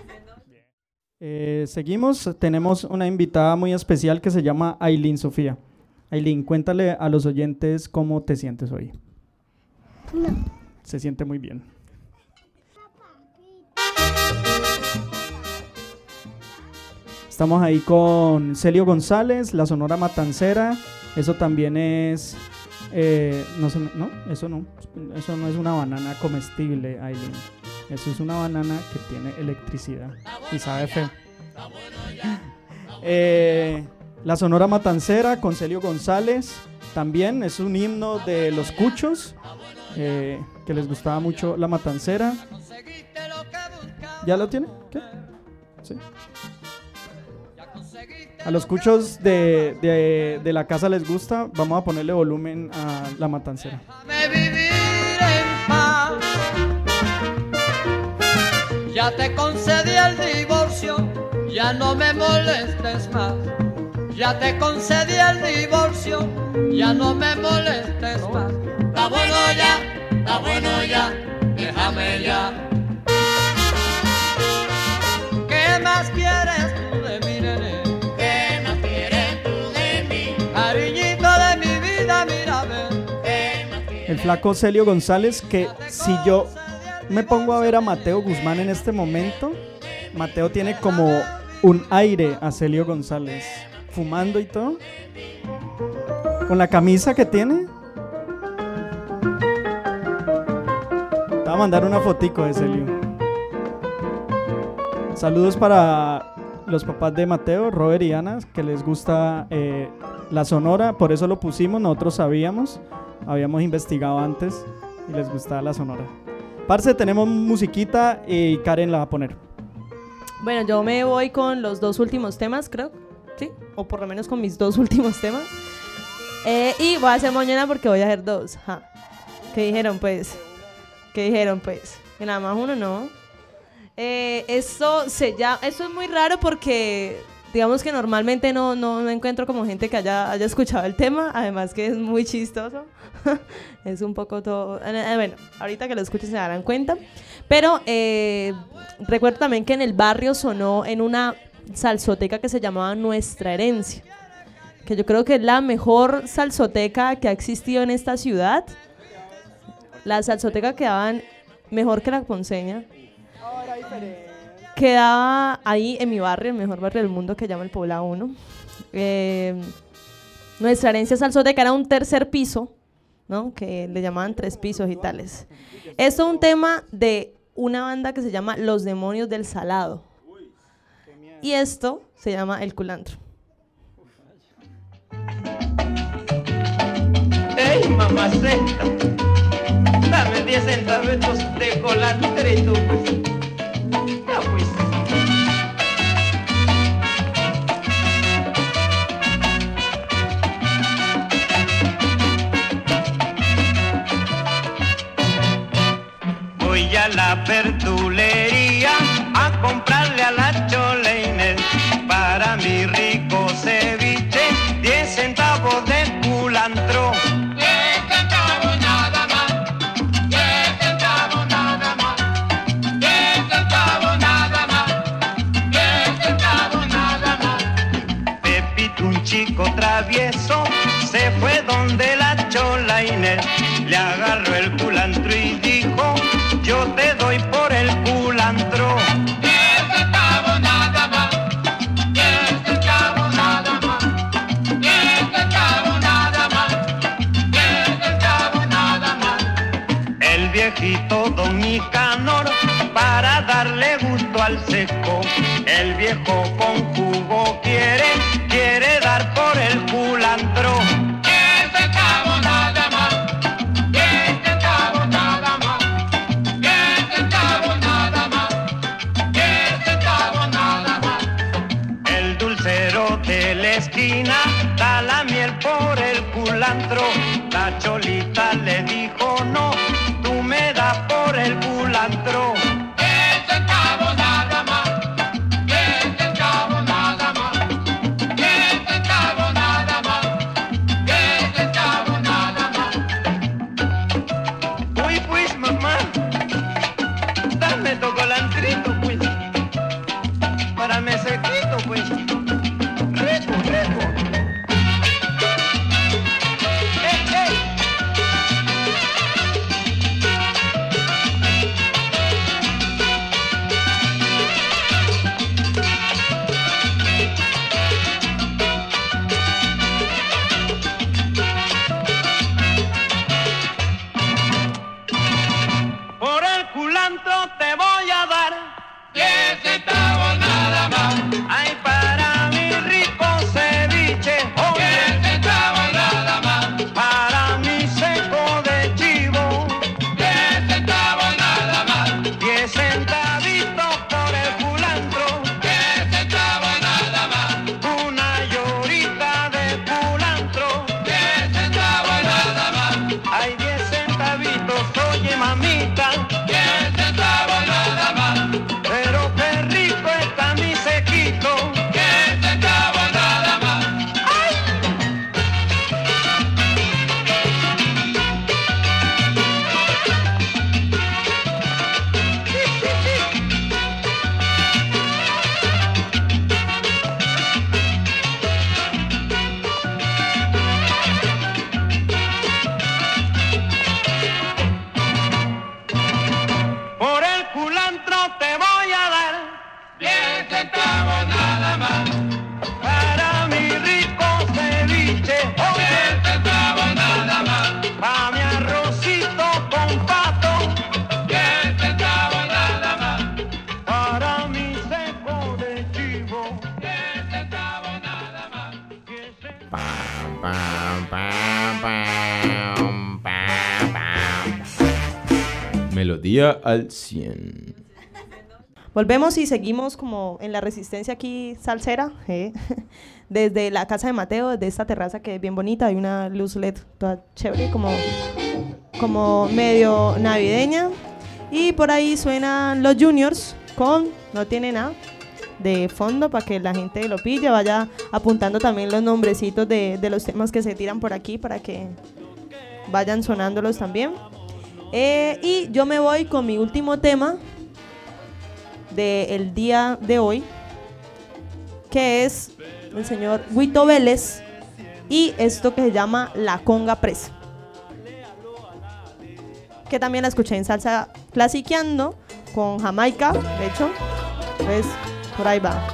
Seguimos, tenemos una invitada muy especial que se llama Ailín Sofía. Ailín, cuéntale a los oyentes cómo te sientes hoy. Se siente muy bien. Estamos ahí con Celio González, la Sonora Matancera. Eso también es... eso no es una banana comestible, Ailín. Eso es una banana que tiene electricidad y sabe feo. La Sonora Matancera con Celio González también es un himno de los cuchos, que les gustaba mucho la matancera. ¿Ya lo tiene? ¿Qué? Sí. A los cuchos de la casa les gusta. Vamos a ponerle volumen a la matancera. Ya te concedí el divorcio, ya no me molestes más. Ya te concedí el divorcio, ya no me molestes más. Está bueno ya, déjame ya. ¿Qué más quieres tú de mí, nene? ¿Qué más quieres tú de mí? Cariñito de mi vida, mira, ven. El flaco Celio González, que si yo me pongo a ver a Mateo Guzmán en este momento, Mateo tiene como un aire a Celio González, fumando y todo, con la camisa que tiene. Te voy a mandar una fotico de Celio. Saludos para los papás de Mateo, Robert y Ana, que les gusta la Sonora, por eso lo pusimos, nosotros sabíamos, habíamos investigado antes y les gustaba la Sonora. Parce, tenemos musiquita y Karen la va a poner. Bueno, yo me voy con los dos últimos temas, creo, ¿sí? O por lo menos con mis dos últimos temas. Y voy a hacer mañana porque voy a hacer dos. Ja. ¿Qué dijeron, pues? Que nada más uno, ¿no? Eso es muy raro porque digamos que normalmente no encuentro como gente que haya escuchado el tema, además que es muy chistoso. Es un poco todo... Bueno, ahorita que lo escuchen se darán cuenta. Pero recuerdo también que en el barrio sonó en una salsoteca que se llamaba Nuestra Herencia, que yo creo que es la mejor salsoteca que ha existido en esta ciudad. La salsoteca quedaba mejor que la ponceña. Quedaba ahí en mi barrio, el mejor barrio del mundo, que llama el Poblado 1. Nuestra Herencia Salsoteca era un tercer piso, ¿no? Que le llamaban 3 pisos y tales. Esto es un tema de una banda que se llama Los Demonios del Salado. Y esto se llama El Culantro. ¡Ey, mamaceta! Dame 10 centavitos de culantro y tú, pues. Ya, pues. Voy a la verdulería a comprarle a la Chola Inés para mi rico ceviche 10 centavos de culantro. 10 centavos nada más, 10 centavos nada más, 10 centavos nada más, 10 centavos nada más. Pepito, un chico travieso, se fue donde la Chola Inés, le agarró el culantro y dijo: yo te doy por el culantro. 10 centavos nada más, 10 centavos nada más, 10 centavos nada más, 10 centavos nada más. El viejito don Nicanor, para darle gusto al seco, el viejo con jugo quiere dar por el culantro. 10 centavos nada más, 10 centavos nada más, 10 centavos nada más, 10 centavos nada más. El dulcero de la esquina da la miel por el culantro. La Cholita le dijo: no, tú me das por el culantro. 10 centavos nada más, 10 centavos nada más, 10 centavos nada más, 10 centavos nada más. Uy, pues mamá, dame Melodía al 100. Volvemos y seguimos como en la resistencia aquí salsera, desde la casa de Mateo, desde esta terraza que es bien bonita, hay una luz LED toda chévere, como medio navideña, y por ahí suenan los Juniors con No Tiene Nada de fondo para que la gente lo pille, vaya apuntando también los nombrecitos de los temas que se tiran por aquí para que vayan sonándolos también. Y yo me voy con mi último tema del día de hoy, que es el señor Guito Vélez y esto que se llama La Conga Presa, que también la escuché en Salsa Clasiqueando con Jamaica, de hecho, pues por ahí va.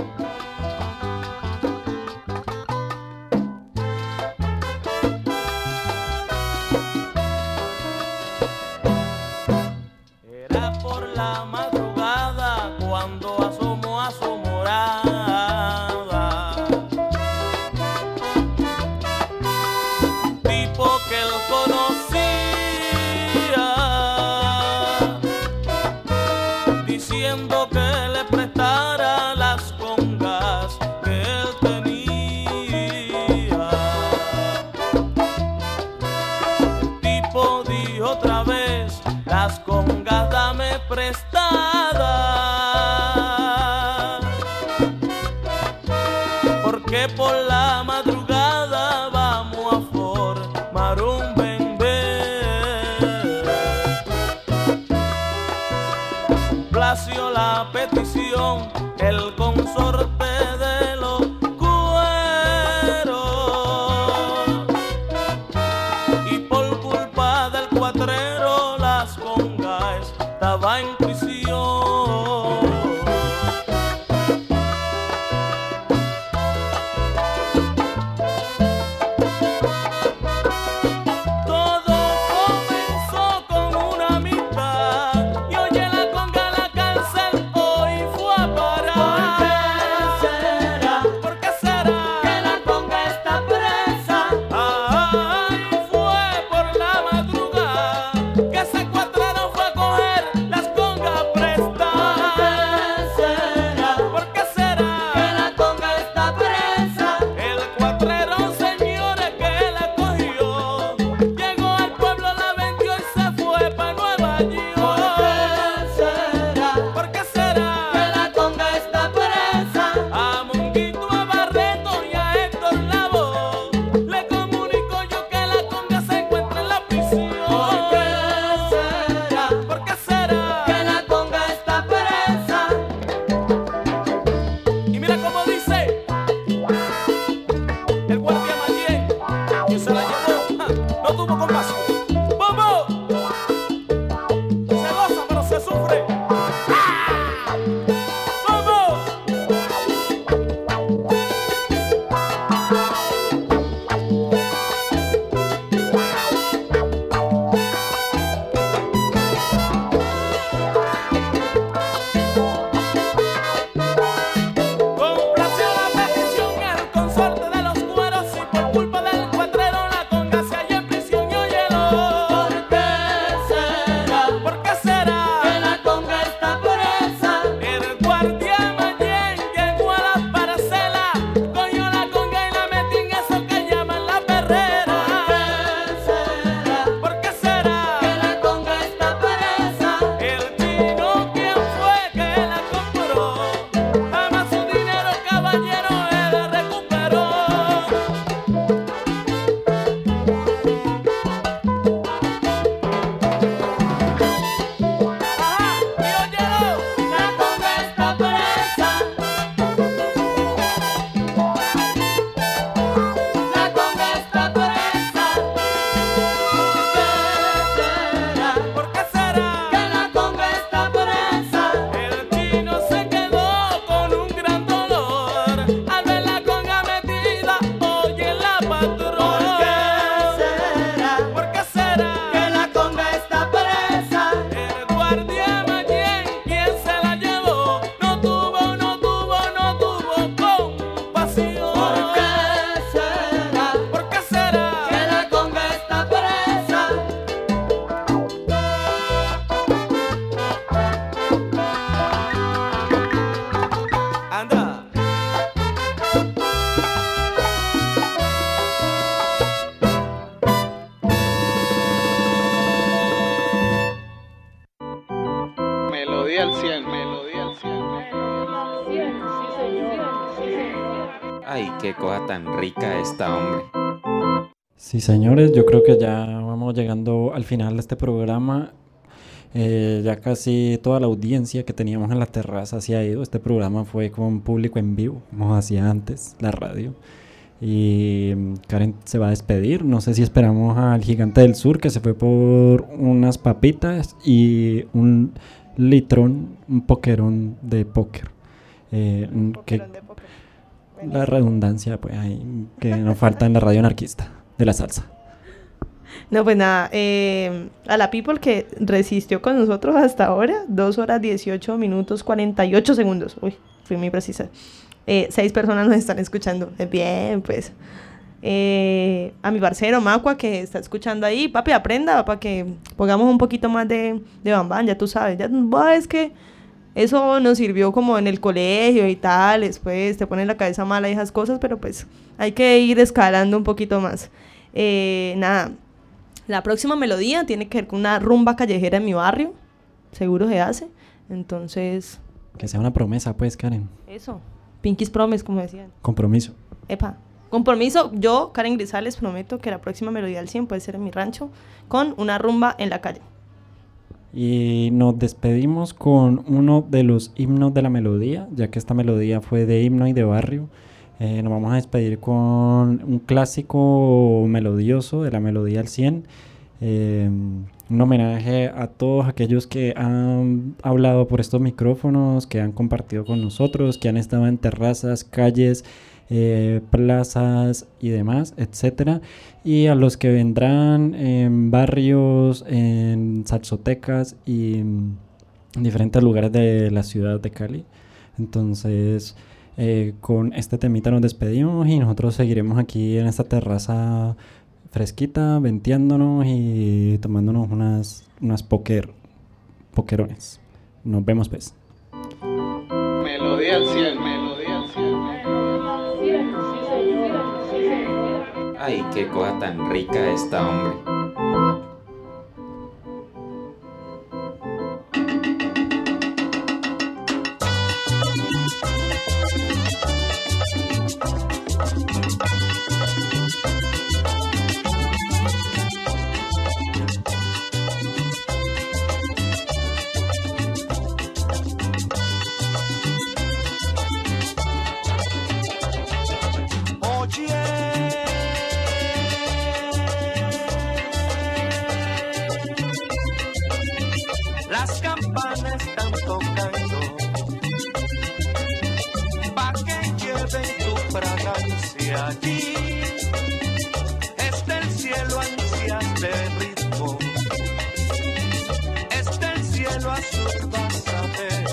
Era por la madrugada cuando asomó a su morada un tipo que él conocía, diciendo que le prestara las congas que él tenía. El tipo dijo otra vez: las congas dame prestadas, porque por la madrugada vamos a formar un bembé. Plació la petición el consorte de los cueros, y por culpa del cuatrero las congas estaba en prisión. Todo comenzó con una amistad y oye la conga a la cárcel hoy fue a parar. ¿Por qué será que la conga está presa? Ay, fue por la madrugada que ese cuatrero fue a coger las congas prestadas. ¿Por qué será que la conga está presa? El cuatrero, señores, que la cogió, llegó al pueblo, la vendió y se fue para Nueva York. ¿Por qué será que la conga está presa? A Monguito, a Barreto y a Héctor Lavoe le comunico yo que la conga se encuentra en la prisión. ¿Por qué será que la conga está presa? Y mira cómo dice el guardia Mayén, que se la llevó, no tuvo compasión. ¡Bobo! Se goza pero se sufre. ¡Bobo! Complació la petición el consorte de los cueros y por culpa del cuatrero la conga se halla en prisión y óyelo. al 100, melodía al 100. Ay, qué cosa tan rica esta, hombre. Sí, señores, yo creo que ya vamos llegando al final de este programa. Ya casi toda la audiencia que teníamos en la terraza se ha ido. Este programa fue con público en vivo, como hacía antes la radio. Y Karen se va a despedir. No sé si esperamos al Gigante del Sur, que se fue por unas papitas y un litrón, un pokerón de póker. La redundancia, pues, ahí, que nos falta en la radio anarquista de la salsa. No, pues nada, a la people que resistió con nosotros hasta ahora, 2 horas 18 minutos 48 segundos. Uy, fui muy precisa. 6 personas nos están escuchando. Bien, pues. A mi parcero Macua, que está escuchando ahí, papi, aprenda para que pongamos un poquito más de bambán, ya tú sabes. Ya es que eso nos sirvió como en el colegio y tal, después te ponen la cabeza mala y esas cosas, pero pues hay que ir escalando un poquito más. Nada, la próxima melodía tiene que ver con una rumba callejera en mi barrio, seguro se hace, entonces... Que sea una promesa, pues, Karen. Eso, Pinky's Promise, como decían. Compromiso. Epa, compromiso, yo, Karen Grisales, prometo que la próxima melodía al 100 puede ser en mi rancho, con una rumba en la calle. Y nos despedimos con uno de los himnos de la melodía, ya que esta melodía fue de himno y de barrio. Nos vamos a despedir con un clásico melodioso de la melodía al 100. Un homenaje a todos aquellos que han hablado por estos micrófonos, que han compartido con nosotros, que han estado en terrazas, calles, plazas y demás, etcétera, y a los que vendrán en barrios, en salsotecas y en diferentes lugares de la ciudad de Cali. Entonces, con este temita nos despedimos y nosotros seguiremos aquí en esta terraza fresquita, venteándonos y tomándonos unas pokerones. Nos vemos, pues. Melodía al 100, melodía al 100. Ay, qué cosa tan rica esta, hombre. Las campanas están tocando, pa' que lleven tu fragancia allí. Está el cielo ansias de ritmo, está el cielo azul, vas a ver.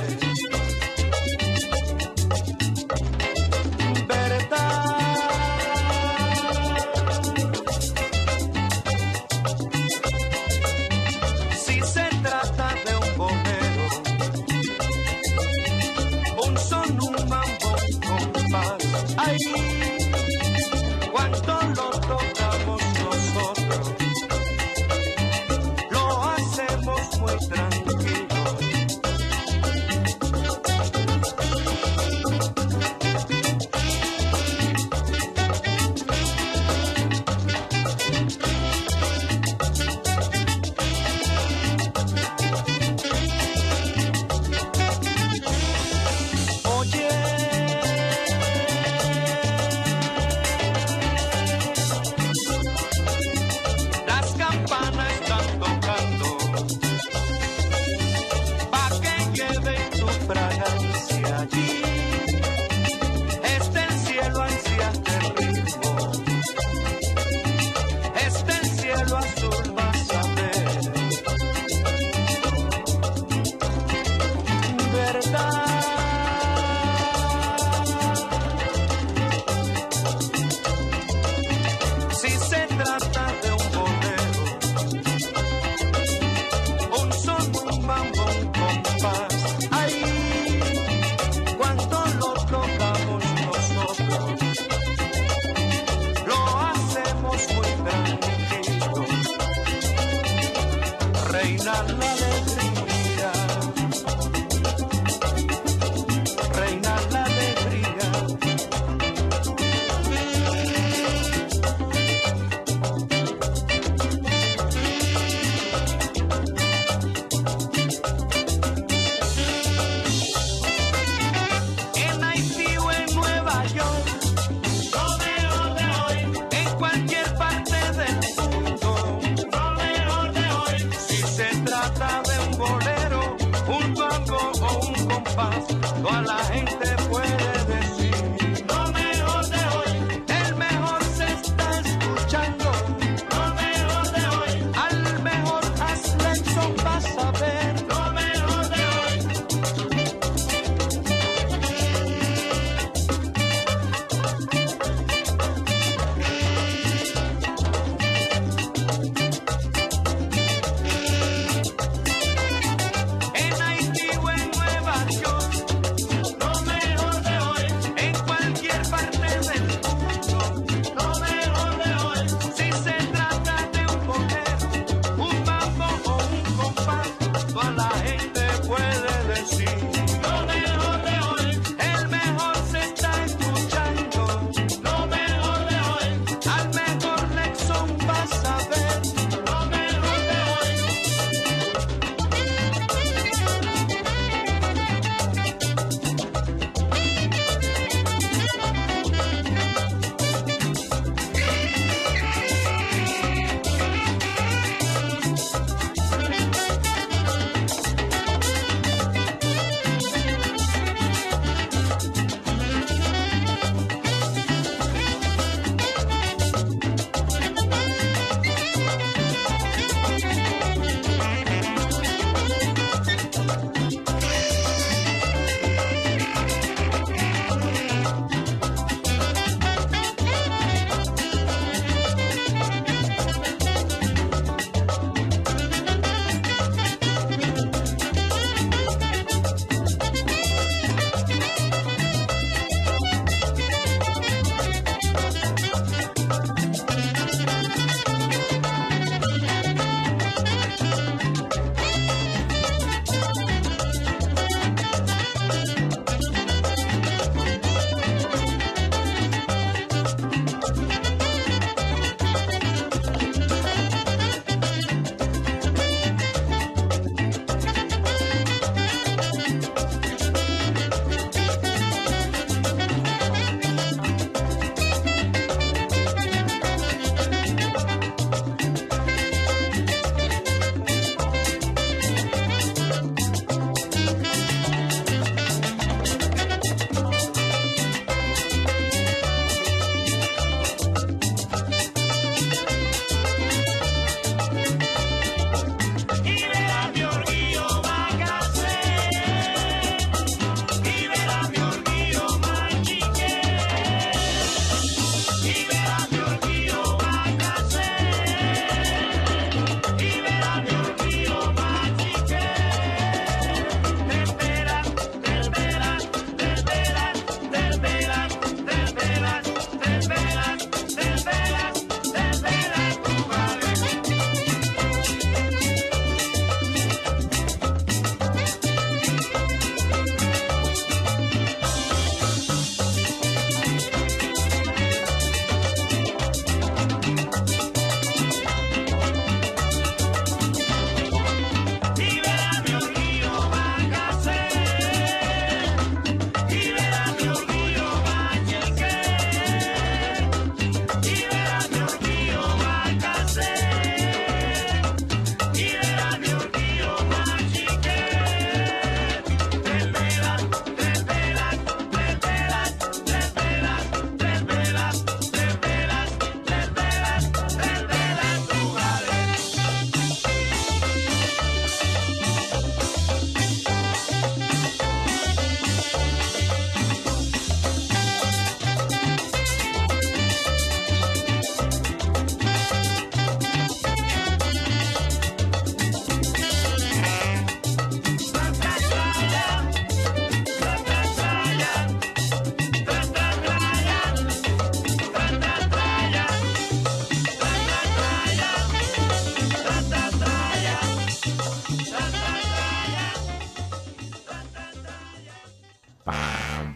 reina la alegría.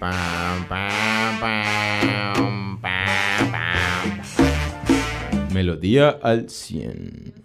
Melodía al 100.